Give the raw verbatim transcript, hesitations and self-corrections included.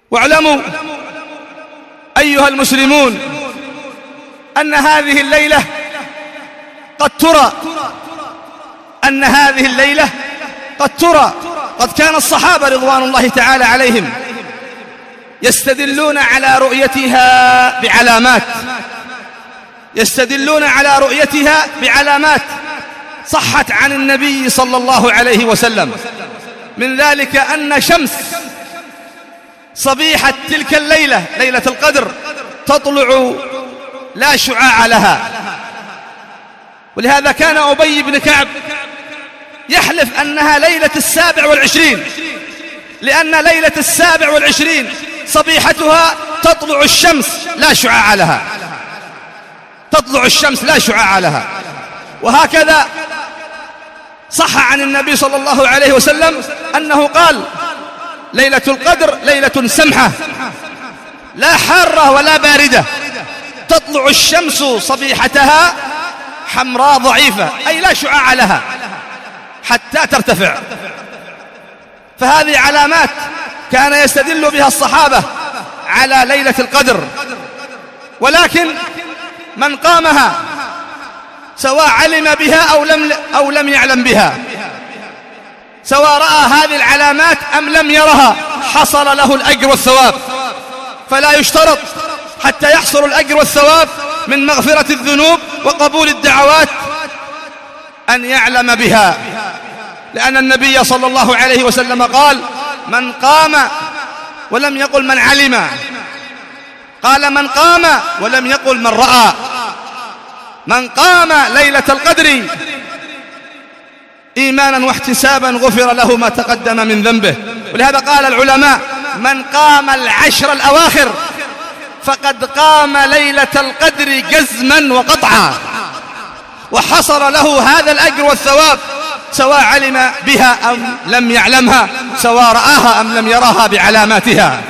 واعلموا أيها المسلمون أن هذه الليلة قد ترى أن هذه الليلة قد ترى قد كان الصحابة رضوان الله تعالى عليهم يستدلون على رؤيتها بعلامات يستدلون على رؤيتها بعلامات صحت عن النبي صلى الله عليه وسلم. من ذلك أن شمس صبيحة تلك الليلة ليلة القدر تطلع لا شعاع لها، ولهذا كان أبي بن كعب يحلف أنها ليلة السابع والعشرين، لأن ليلة السابع والعشرين صبيحتها تطلع الشمس لا شعاع لها، تطلع الشمس لا شعاع لها. وهكذا صح عن النبي صلى الله عليه وسلم أنه قال: ليلة القدر ليلة سمحة لا حارة ولا باردة، تطلع الشمس صبيحتها حمراء ضعيفة، أي لا شعاع لها حتى ترتفع. فهذه علامات كان يستدل بها الصحابة على ليلة القدر، ولكن من قامها سواء علم بها أو لم, أو لم يعلم بها، سواء رأى هذه العلامات أم لم يرها، حصل له الأجر والثواب. فلا يشترط حتى يحصل الأجر والثواب من مغفرة الذنوب وقبول الدعوات أن يعلم بها، لأن النبي صلى الله عليه وسلم قال: من قام، ولم يقل من علم، قال من قام ولم يقل من رأى. من قام ليلة القدر إيمانا واحتسابا غفر له ما تقدم من ذنبه. ولهذا قال العلماء: من قام العشر الأواخر فقد قام ليلة القدر جزما وقطعا، وحصل له هذا الأجر والثواب سواء علم بها أم لم يعلمها، سواء رآها أم لم يراها بعلاماتها.